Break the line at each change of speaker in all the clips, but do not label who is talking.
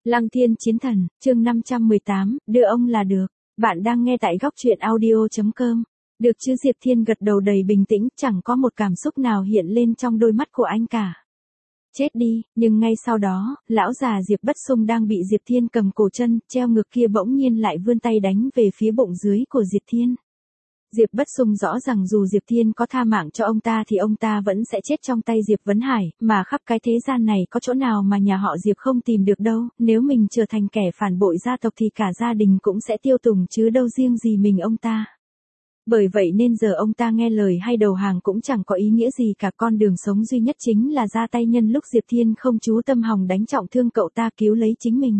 Lăng Thiên Chiến Thần, chương 518, đưa ông là được. Bạn đang nghe tại góc truyện audio.com. Được chứ? Diệp Thiên gật đầu đầy bình tĩnh, chẳng có một cảm xúc nào hiện lên trong đôi mắt của anh cả. Chết đi, nhưng ngay sau đó, lão già Diệp Bất Xung đang bị Diệp Thiên cầm cổ chân, treo ngược kia bỗng nhiên lại vươn tay đánh về phía bụng dưới của Diệp Thiên. Diệp Bất Xung rõ rằng dù Diệp Thiên có tha mạng cho ông ta thì ông ta vẫn sẽ chết trong tay Diệp Vấn Hải, mà khắp cái thế gian này có chỗ nào mà nhà họ Diệp không tìm được đâu, nếu mình trở thành kẻ phản bội gia tộc thì cả gia đình cũng sẽ tiêu tùng chứ đâu riêng gì mình ông ta. Bởi vậy nên giờ ông ta nghe lời hay đầu hàng cũng chẳng có ý nghĩa gì cả, con đường sống duy nhất chính là ra tay nhân lúc Diệp Thiên không chú tâm hòng đánh trọng thương cậu ta cứu lấy chính mình.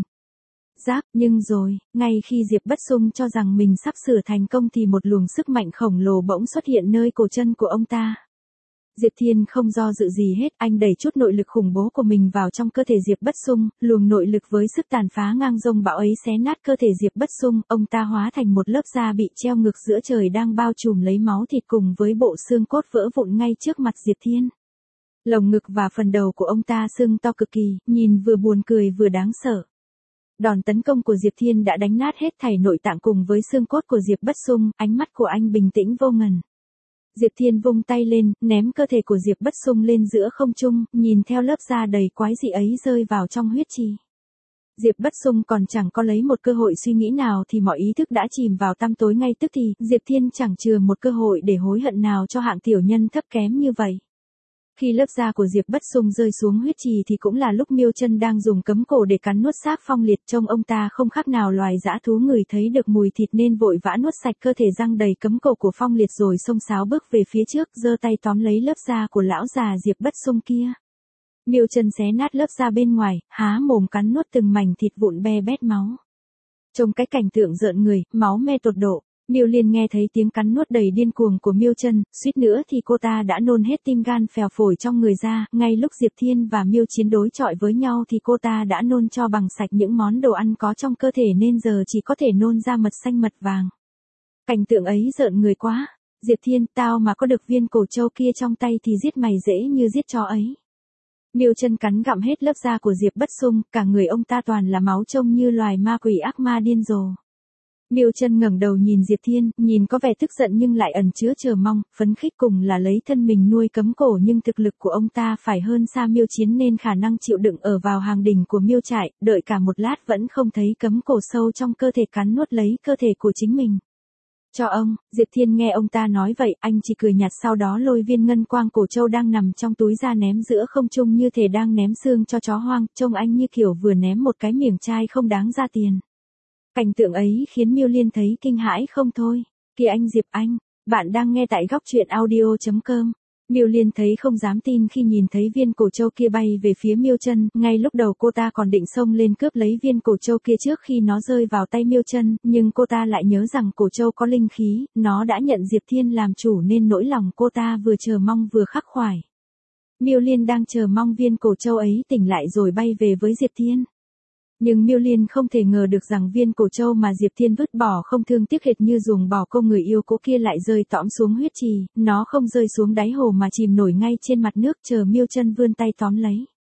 Nhưng rồi, ngay khi Diệp Bất Xung cho rằng mình sắp sửa thành công thì một luồng sức mạnh khổng lồ bỗng xuất hiện nơi cổ chân của ông ta. Diệp Thiên không do dự gì hết, anh đẩy chút nội lực khủng bố của mình vào trong cơ thể Diệp Bất Xung, luồng nội lực với sức tàn phá ngang dông bão ấy xé nát cơ thể Diệp Bất Xung, ông ta hóa thành một lớp da bị treo ngược giữa trời đang bao trùm lấy máu thịt cùng với bộ xương cốt vỡ vụn ngay trước mặt Diệp Thiên. Lồng ngực và phần đầu của ông ta sưng to cực kỳ, nhìn vừa buồn cười vừa đáng sợ. Đòn tấn công của Diệp Thiên đã đánh nát hết thảy nội tạng cùng với xương cốt của Diệp Bất Xung, ánh mắt của anh bình tĩnh vô ngần. Diệp Thiên vung tay lên, ném cơ thể của Diệp Bất Xung lên giữa không trung, nhìn theo lớp da đầy quái dị ấy rơi vào trong huyết trì. Diệp Bất Xung còn chẳng có lấy một cơ hội suy nghĩ nào thì mọi ý thức đã chìm vào tăm tối ngay tức thì, Diệp Thiên chẳng chừa một cơ hội để hối hận nào cho hạng tiểu nhân thấp kém như vậy. Khi lớp da của Diệp Bất Xung rơi xuống huyết trì thì cũng là lúc Miêu Chân đang dùng cấm cổ để cắn nuốt xác Phong Liệt, trông ông ta không khác nào loài dã thú, người thấy được mùi thịt nên vội vã nuốt sạch cơ thể răng đầy cấm cổ của Phong Liệt rồi xông xáo bước về phía trước, giơ tay tóm lấy lớp da của lão già Diệp Bất Xung kia. Miêu Chân xé nát lớp da bên ngoài, há mồm cắn nuốt từng mảnh thịt vụn be bét máu. Trông cái cảnh tượng rợn người, máu me tột độ. Miêu Liên nghe thấy tiếng cắn nuốt đầy điên cuồng của Miêu Chân, suýt nữa thì cô ta đã nôn hết tim gan phèo phổi trong người ra, ngay lúc Diệp Thiên và Miêu chiến đối chọi với nhau thì cô ta đã nôn cho bằng sạch những món đồ ăn có trong cơ thể nên giờ chỉ có thể nôn ra mật xanh mật vàng. Cảnh tượng ấy rợn người quá. Diệp Thiên, tao mà có được viên cổ trâu kia trong tay thì giết mày dễ như giết chó ấy. Miêu Chân cắn gặm hết lớp da của Diệp Bất Xung, cả người ông ta toàn là máu, trông như loài ma quỷ ác ma điên rồ. Miêu Chân ngẩng đầu nhìn Diệp Thiên, nhìn có vẻ tức giận nhưng lại ẩn chứa chờ mong, phấn khích, cùng là lấy thân mình nuôi cấm cổ nhưng thực lực của ông ta phải hơn xa Miêu Chiến nên khả năng chịu đựng ở vào hàng đỉnh của Miêu Trại, đợi cả một lát vẫn không thấy cấm cổ sâu trong cơ thể cắn nuốt lấy cơ thể của chính mình. Cho ông, Diệp Thiên nghe ông ta nói vậy, anh chỉ cười nhạt, sau đó lôi viên ngân quang cổ châu đang nằm trong túi ra ném giữa không trung như thể đang ném xương cho chó hoang, trông anh như kiểu vừa ném một cái miếng chai không đáng ra tiền. Cảnh tượng ấy khiến Miêu Liên thấy kinh hãi không thôi. Kìa anh Diệp anh, bạn đang nghe tại góc truyện audio.com. Miêu Liên thấy không dám tin khi nhìn thấy viên cổ châu kia bay về phía Miêu Chân, ngay lúc đầu cô ta còn định xông lên cướp lấy viên cổ châu kia trước khi nó rơi vào tay Miêu Chân, nhưng cô ta lại nhớ rằng cổ châu có linh khí, nó đã nhận Diệp Thiên làm chủ nên nỗi lòng cô ta vừa chờ mong vừa khắc khoải. Miêu Liên đang chờ mong viên cổ châu ấy tỉnh lại rồi bay về với Diệp Thiên. Nhưng Miêu Liên không thể ngờ được rằng viên cổ châu mà Diệp Thiên vứt bỏ không thương tiếc hệt như ruồng bỏ cô người yêu cũ kia lại rơi tõm xuống huyết trì, nó không rơi xuống đáy hồ mà chìm nổi ngay trên mặt nước chờ Miêu Chân vươn tay tóm lấy.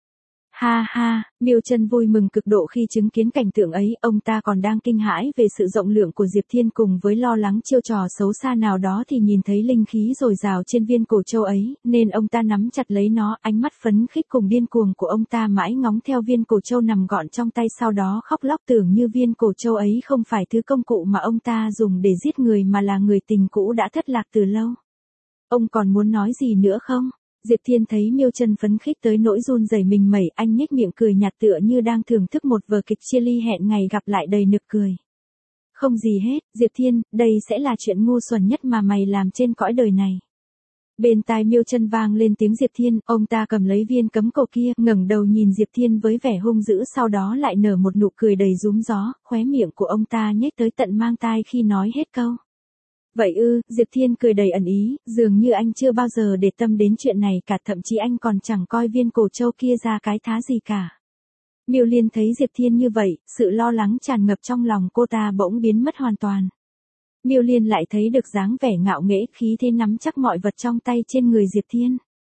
Ha ha, Miêu Chân vui mừng cực độ khi chứng kiến cảnh tượng ấy, ông ta còn đang kinh hãi về sự rộng lượng của Diệp Thiên cùng với lo lắng chiêu trò xấu xa nào đó thì nhìn thấy linh khí dồi dào trên viên cổ châu ấy, nên ông ta nắm chặt lấy nó, ánh mắt phấn khích cùng điên cuồng của ông ta mãi ngóng theo viên cổ châu nằm gọn trong tay, sau đó khóc lóc tưởng như viên cổ châu ấy không phải thứ công cụ mà ông ta dùng để giết người mà là người tình cũ đã thất lạc từ lâu. Ông còn muốn nói gì nữa không? Diệp Thiên thấy Miêu Chân phấn khích tới nỗi run rẩy mình mẩy, anh nhếch miệng cười nhạt tựa như đang thưởng thức một vở kịch chia ly hẹn ngày gặp lại đầy nực cười. Không gì hết, Diệp Thiên, đây sẽ là chuyện ngu xuẩn nhất mà mày làm trên cõi đời này. Bên tai Miêu Chân vang lên tiếng Diệp Thiên, ông ta cầm lấy viên cấm cổ kia, ngẩng đầu nhìn Diệp Thiên với vẻ hung dữ, sau đó lại nở một nụ cười đầy rúm gió, khóe miệng của ông ta nhếch tới tận mang tai khi nói hết câu. Vậy ư? Diệp Thiên cười đầy ẩn ý, dường như anh chưa bao giờ để tâm đến chuyện này cả, thậm chí anh còn chẳng coi viên cổ châu kia ra cái thá gì cả. Miêu Liên thấy Diệp Thiên như vậy, sự lo lắng tràn ngập trong lòng cô ta bỗng biến mất hoàn toàn. Miêu Liên lại thấy được dáng vẻ ngạo nghễ khí thế nắm chắc mọi vật trong tay trên người Diệp Thiên.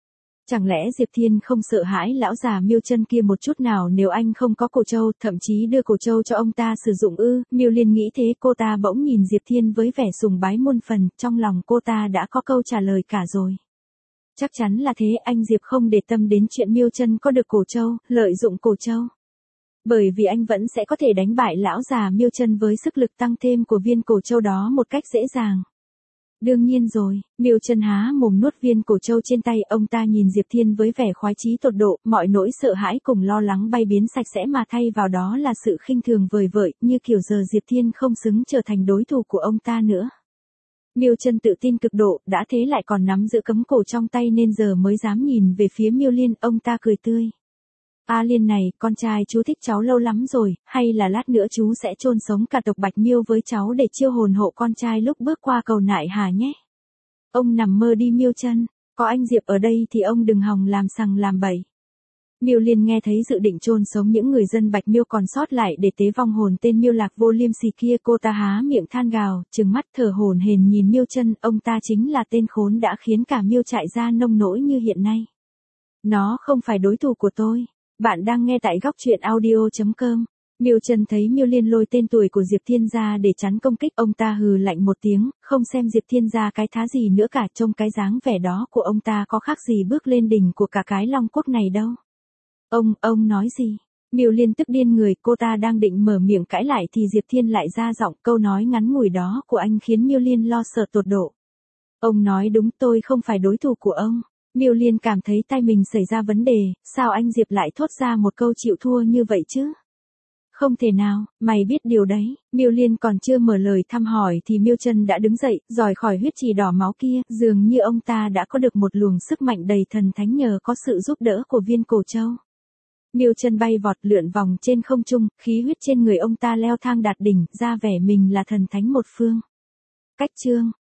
Chẳng lẽ Diệp Thiên không sợ hãi lão già Miêu Chân kia một chút nào nếu anh không có cổ trâu, thậm chí đưa cổ trâu cho ông ta sử dụng ư? Miêu Liên nghĩ thế, cô ta bỗng nhìn Diệp Thiên với vẻ sùng bái muôn phần, trong lòng cô ta đã có câu trả lời cả rồi. Chắc chắn là thế, anh Diệp không để tâm đến chuyện Miêu Chân có được cổ trâu, lợi dụng cổ trâu. Bởi vì anh vẫn sẽ có thể đánh bại lão già Miêu Chân với sức lực tăng thêm của viên cổ trâu đó một cách dễ dàng. Đương nhiên rồi, Miêu Chân há mồm nuốt viên cổ trâu trên tay, ông ta nhìn Diệp Thiên với vẻ khoái chí tột độ, mọi nỗi sợ hãi cùng lo lắng bay biến sạch sẽ mà thay vào đó là sự khinh thường vời vợi, như kiểu giờ Diệp Thiên không xứng trở thành đối thủ của ông ta nữa. Miêu Chân tự tin cực độ, đã thế lại còn nắm giữ cấm cổ trong tay nên giờ mới dám nhìn về phía Miêu Liên, ông ta cười tươi. A Liên này, con trai chú thích cháu lâu lắm rồi, hay là lát nữa chú sẽ chôn sống cả tộc Bạch Miêu với cháu để chiêu hồn hộ con trai lúc bước qua cầu nại hà nhé. Ông nằm mơ đi Miêu Chân, có anh Diệp ở đây thì ông đừng hòng làm sằng làm bậy. Miêu Liên nghe thấy dự định chôn sống những người dân Bạch Miêu còn sót lại để tế vong hồn tên Miêu Lạc Vô Liêm Sỉ kia, cô ta há miệng than gào, trừng mắt thở hổn hển nhìn Miêu Chân, ông ta chính là tên khốn đã khiến cả Miêu trại gia nông nỗi như hiện nay. Nó không phải đối thủ của tôi. Bạn đang nghe tại góc truyện audio.com. Miêu Chân thấy Miêu Liên lôi tên tuổi của Diệp Thiên ra để chắn công kích, ông ta hừ lạnh một tiếng, không xem Diệp Thiên ra cái thá gì nữa cả, trông cái dáng vẻ đó của ông ta có khác gì bước lên đỉnh của cả cái Long Quốc này đâu. Ông nói gì? Miêu Liên tức điên người, cô ta đang định mở miệng cãi lại thì Diệp Thiên lại ra giọng, câu nói ngắn ngủi đó của anh khiến Miêu Liên lo sợ tột độ. Ông nói đúng, tôi không phải đối thủ của ông. Miêu Liên cảm thấy tay mình xảy ra vấn đề, sao anh Diệp lại thốt ra một câu chịu thua như vậy chứ? Không thể nào, mày biết điều đấy. Miêu Liên còn chưa mở lời thăm hỏi thì Miêu Chân đã đứng dậy, rời khỏi huyết trì đỏ máu kia, dường như ông ta đã có được một luồng sức mạnh đầy thần thánh nhờ có sự giúp đỡ của viên cổ trâu. Miêu Chân bay vọt lượn vòng trên không trung, khí huyết trên người ông ta leo thang đạt đỉnh, ra vẻ mình là thần thánh một phương. Cách chương